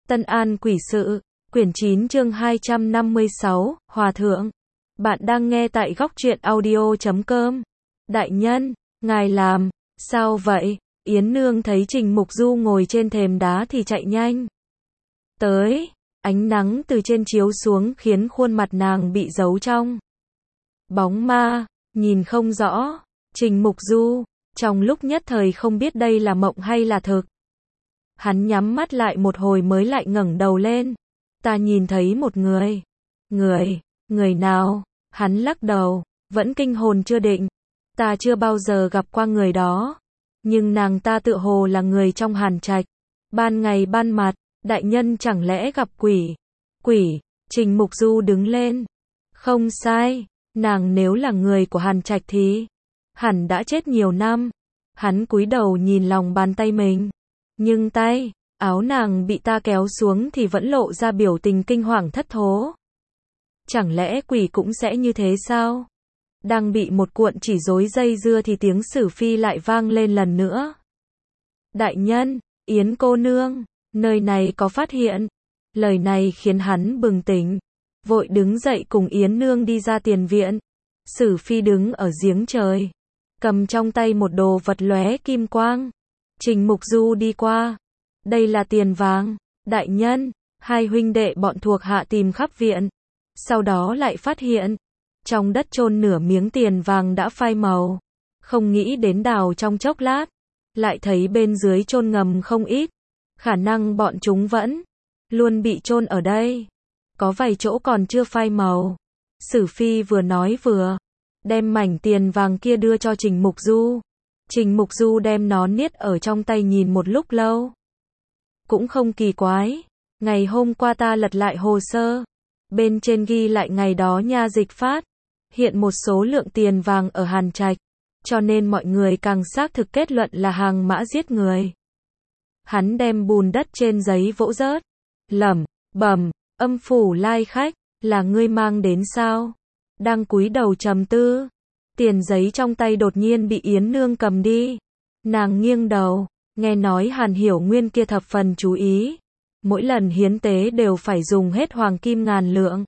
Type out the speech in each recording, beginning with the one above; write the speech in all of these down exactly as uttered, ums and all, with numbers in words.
Tân An Quỷ Sự, quyển chín chương hai trăm năm mươi sáu, Hòa Thượng. Bạn đang nghe tại góc truyện audio chấm com. Đại nhân, ngài làm, sao vậy? Yến Nương thấy Trình Mục Du ngồi trên thềm đá thì chạy nhanh tới, ánh nắng từ trên chiếu xuống khiến khuôn mặt nàng bị giấu trong bóng ma, nhìn không rõ. Trình Mục Du, trong lúc nhất thời không biết đây là mộng hay là thực. Hắn nhắm mắt lại một hồi mới lại ngẩng đầu lên. Ta nhìn thấy một người. Người, người nào? Hắn lắc đầu, vẫn kinh hồn chưa định. Ta chưa bao giờ gặp qua người đó. Nhưng nàng ta tựa hồ là người trong Hàn Trạch. Ban ngày ban mặt, đại nhân chẳng lẽ gặp quỷ? Quỷ, Trình Mục Du đứng lên. Không sai, nàng nếu là người của Hàn Trạch thì hẳn đã chết nhiều năm. Hắn cúi đầu nhìn lòng bàn tay mình. Nhưng tay, áo nàng bị ta kéo xuống thì vẫn lộ ra biểu tình kinh hoàng thất thố. Chẳng lẽ quỷ cũng sẽ như thế sao? Đang bị một cuộn chỉ rối dây dưa thì tiếng Sử Phi lại vang lên lần nữa. Đại nhân, Yến cô nương, nơi này có phát hiện. Lời này khiến hắn bừng tỉnh, vội đứng dậy cùng Yến Nương đi ra tiền viện. Sử Phi đứng ở giếng trời, cầm trong tay một đồ vật lóe kim quang. Trình Mục Du đi qua. Đây là tiền vàng, đại nhân. Hai huynh đệ bọn thuộc hạ tìm khắp viện. Sau đó lại phát hiện, trong đất chôn nửa miếng tiền vàng đã phai màu. Không nghĩ đến đào trong chốc lát, lại thấy bên dưới chôn ngầm không ít. Khả năng bọn chúng vẫn luôn bị chôn ở đây. Có vài chỗ còn chưa phai màu. Sử Phi vừa nói vừa đem mảnh tiền vàng kia đưa cho Trình Mục Du. Trình Mục Du đem nó niết ở trong tay nhìn một lúc lâu. Cũng không kỳ quái. Ngày hôm qua ta lật lại hồ sơ. Bên trên ghi lại ngày đó nha dịch phát hiện một số lượng tiền vàng ở Hàn Trạch. Cho nên mọi người càng xác thực kết luận là Hàng Mã giết người. Hắn đem bùn đất trên giấy vỗ rớt. Lẩm bẩm, Âm Phủ lai khách, là ngươi mang đến sao? Đang cúi đầu trầm tư. Tiền giấy trong tay đột nhiên bị Yến Nương cầm đi. Nàng nghiêng đầu, nghe nói Hàn Hiểu Nguyên kia thập phần chú ý. Mỗi lần hiến tế đều phải dùng hết hoàng kim ngàn lượng.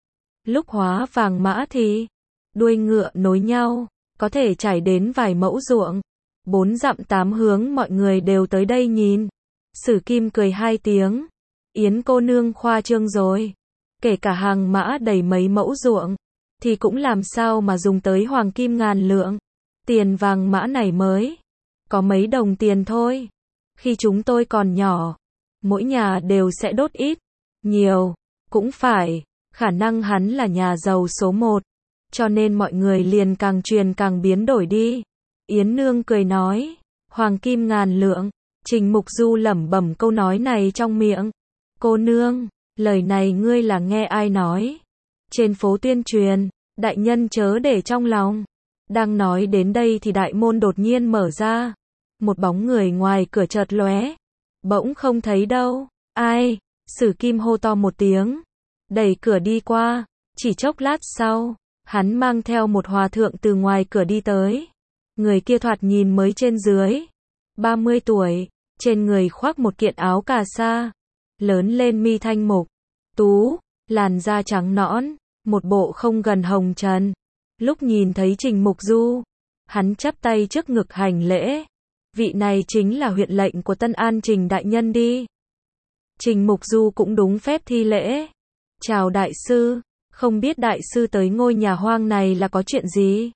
Lúc hóa vàng mã thì đuôi ngựa nối nhau, có thể trải đến vài mẫu ruộng. Bốn dặm tám hướng mọi người đều tới đây nhìn. Sử Kim cười hai tiếng. Yến cô nương khoa trương rồi. Kể cả hàng mã đầy mấy mẫu ruộng thì cũng làm sao mà dùng tới hoàng kim ngàn lượng. Tiền vàng mã này mới có mấy đồng tiền thôi. Khi chúng tôi còn nhỏ, mỗi nhà đều sẽ đốt ít, nhiều, cũng phải. Khả năng hắn là nhà giàu số một, cho nên mọi người liền càng truyền càng biến đổi đi. Yến Nương cười nói, hoàng kim ngàn lượng. Trình Mục Du lẩm bẩm câu nói này trong miệng. Cô nương, lời này ngươi là nghe ai nói? Trên phố tuyên truyền, đại nhân chớ để trong lòng. Đang nói đến đây thì đại môn đột nhiên mở ra. Một bóng người ngoài cửa chợt lóe. Bỗng không thấy đâu. Ai? Sử Kim hô to một tiếng. Đẩy cửa đi qua. Chỉ chốc lát sau, hắn mang theo một hòa thượng từ ngoài cửa đi tới. Người kia thoạt nhìn mới trên dưới ba mươi tuổi, trên người khoác một kiện áo cà sa, lớn lên mi thanh mục tú, làn da trắng nõn, một bộ không gần hồng trần. Lúc nhìn thấy Trình Mục Du, hắn chắp tay trước ngực hành lễ. Vị này chính là huyện lệnh của Tân An Trình đại nhân đi. Trình Mục Du cũng đúng phép thi lễ. Chào đại sư, không biết đại sư tới ngôi nhà hoang này là có chuyện gì?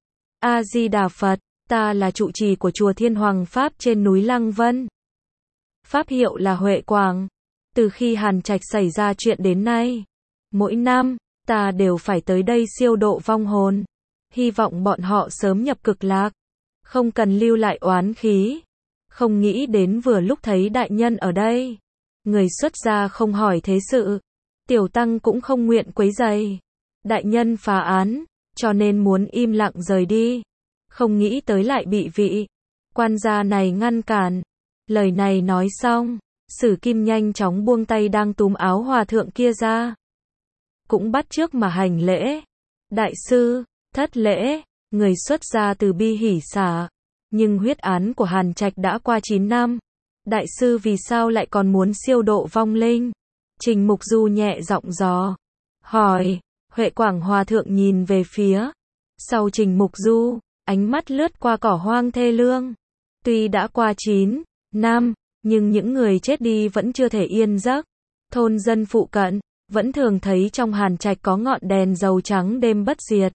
A Di Đà Phật, ta là trụ trì của chùa Thiên Hoàng Pháp trên núi Lăng Vân. Pháp hiệu là Huệ Quảng. Từ khi Hàn Trạch xảy ra chuyện đến nay, mỗi năm, ta đều phải tới đây siêu độ vong hồn. Hy vọng bọn họ sớm nhập cực lạc, không cần lưu lại oán khí. Không nghĩ đến vừa lúc thấy đại nhân ở đây. Người xuất gia không hỏi thế sự. Tiểu tăng cũng không nguyện quấy rầy. Đại nhân phá án, cho nên muốn im lặng rời đi. Không nghĩ tới lại bị vị quan gia này ngăn cản. Lời này nói xong, Sử Kim nhanh chóng buông tay đang túm áo hòa thượng kia ra. Cũng bắt chước mà hành lễ. Đại sư, thất lễ. Người xuất gia từ bi hỉ xả. Nhưng huyết án của Hàn Trạch đã qua chín năm. Đại sư vì sao lại còn muốn siêu độ vong linh? Trình Mục Du nhẹ giọng dò hỏi. Huệ Quảng Hòa thượng nhìn về phía sau Trình Mục Du, ánh mắt lướt qua cỏ hoang thê lương. Tuy đã qua chín năm, nhưng những người chết đi vẫn chưa thể yên giấc. Thôn dân phụ cận vẫn thường thấy trong hàn trạch có ngọn đèn dầu trắng đêm bất diệt.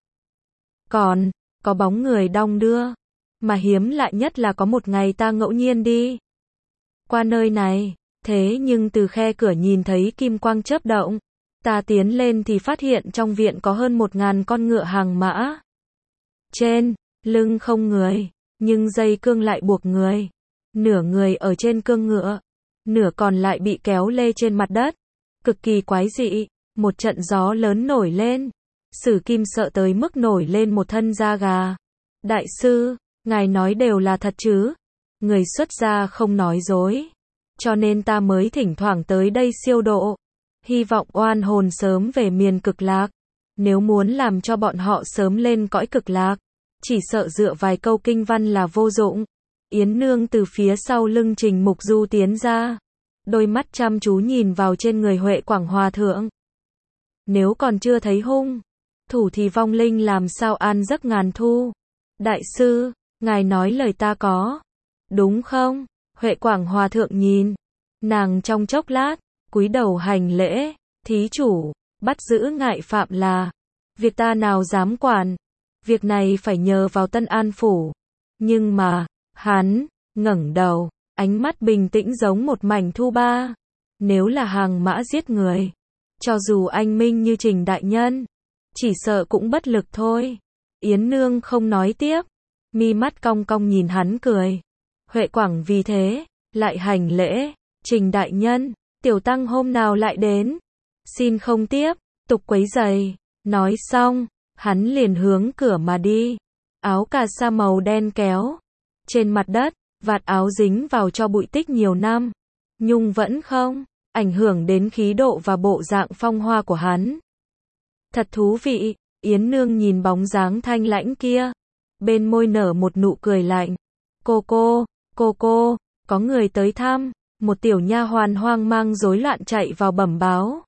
Còn có bóng người đong đưa, mà hiếm lạ nhất là có một ngày ta ngẫu nhiên đi qua nơi này, thế nhưng từ khe cửa nhìn thấy kim quang chớp động. Ta tiến lên thì phát hiện trong viện có hơn một ngàn con ngựa hàng mã. Trên lưng không người, nhưng dây cương lại buộc người. Nửa người ở trên cương ngựa, nửa còn lại bị kéo lê trên mặt đất. Cực kỳ quái dị, một trận gió lớn nổi lên. Sử Kim sợ tới mức nổi lên một thân da gà. Đại sư, ngài nói đều là thật chứ? Người xuất gia không nói dối. Cho nên ta mới thỉnh thoảng tới đây siêu độ. Hy vọng oan hồn sớm về miền cực lạc. Nếu muốn làm cho bọn họ sớm lên cõi cực lạc, chỉ sợ dựa vài câu kinh văn là vô dụng. Yến Nương từ phía sau lưng Trình Mục Du tiến ra. Đôi mắt chăm chú nhìn vào trên người Huệ Quảng Hòa thượng. Nếu còn chưa thấy hung thủ thì vong linh làm sao an giấc ngàn thu? Đại sư, ngài nói lời ta có đúng không? Huệ Quảng Hòa thượng nhìn nàng trong chốc lát, cúi đầu hành lễ. Thí chủ, bắt giữ ngại phạm là việc ta nào dám quản. Việc này phải nhờ vào Tân An phủ. Nhưng mà, hắn ngẩng đầu, ánh mắt bình tĩnh giống một mảnh thu ba. Nếu là hàng mã giết người, cho dù anh minh như Trình đại nhân, chỉ sợ cũng bất lực thôi. Yến Nương không nói tiếp, mi mắt cong cong nhìn hắn cười. Huệ Quảng vì thế lại hành lễ. Trình đại nhân, tiểu tăng hôm nào lại đến, xin không tiếp tục quấy rầy. Nói xong, hắn liền hướng cửa mà đi. Áo cà sa màu đen kéo trên mặt đất, vạt áo dính vào cho bụi tích nhiều năm, nhưng vẫn không ảnh hưởng đến khí độ và bộ dạng phong hoa của hắn. Thật thú vị. Yến Nương nhìn bóng dáng thanh lãnh kia, bên môi nở một nụ cười lạnh. Cô cô, cô cô, có người tới thăm. Một tiểu nha hoàn hoang mang rối loạn chạy vào bẩm báo.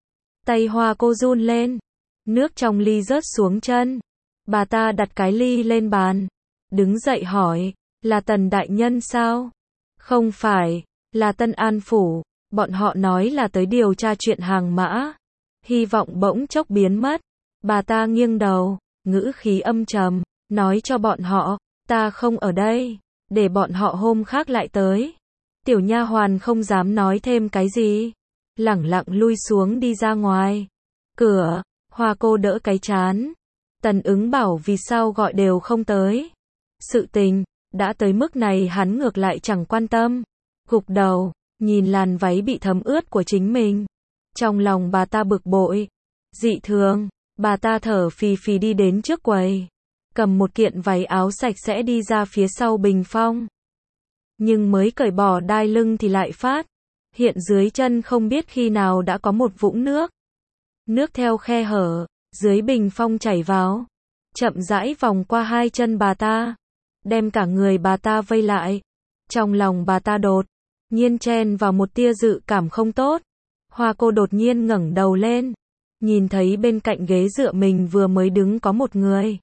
Tay Hoa cô run lên, nước trong ly rớt xuống chân. Bà ta đặt cái ly lên bàn, đứng dậy hỏi, là Tần đại nhân sao? Không phải, là Tân An phủ, bọn họ nói là tới điều tra chuyện hàng mã. Hy vọng bỗng chốc biến mất. Bà ta nghiêng đầu, ngữ khí âm trầm, nói cho bọn họ, ta không ở đây, để bọn họ hôm khác lại tới. Tiểu nha hoàn không dám nói thêm cái gì, lẳng lặng lui xuống đi ra ngoài. Cửa, Hoa cô đỡ cái trán. Tần Ứng bảo vì sao gọi đều không tới. Sự tình đã tới mức này hắn ngược lại chẳng quan tâm. Gục đầu, nhìn làn váy bị thấm ướt của chính mình. Trong lòng bà ta bực bội, dị thường. Bà ta thở phì phì đi đến trước quầy, cầm một kiện váy áo sạch sẽ đi ra phía sau bình phong. Nhưng mới cởi bỏ đai lưng thì lại phát hiện dưới chân không biết khi nào đã có một vũng nước. Nước theo khe hở dưới bình phong chảy vào, chậm rãi vòng qua hai chân bà ta, đem cả người bà ta vây lại. Trong lòng bà ta đột nhiên chen vào một tia dự cảm không tốt. Hoa cô đột nhiên ngẩng đầu lên, nhìn thấy bên cạnh ghế dựa mình vừa mới đứng có một người.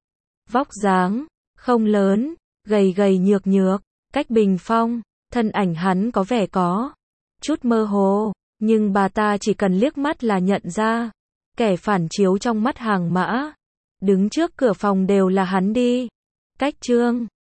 Vóc dáng không lớn, gầy gầy nhược nhược, cách bình phong, thân ảnh hắn có vẻ có chút mơ hồ, nhưng bà ta chỉ cần liếc mắt là nhận ra. Kẻ phản chiếu trong mắt hàng mã đứng trước cửa phòng đều là hắn đi. Cách chương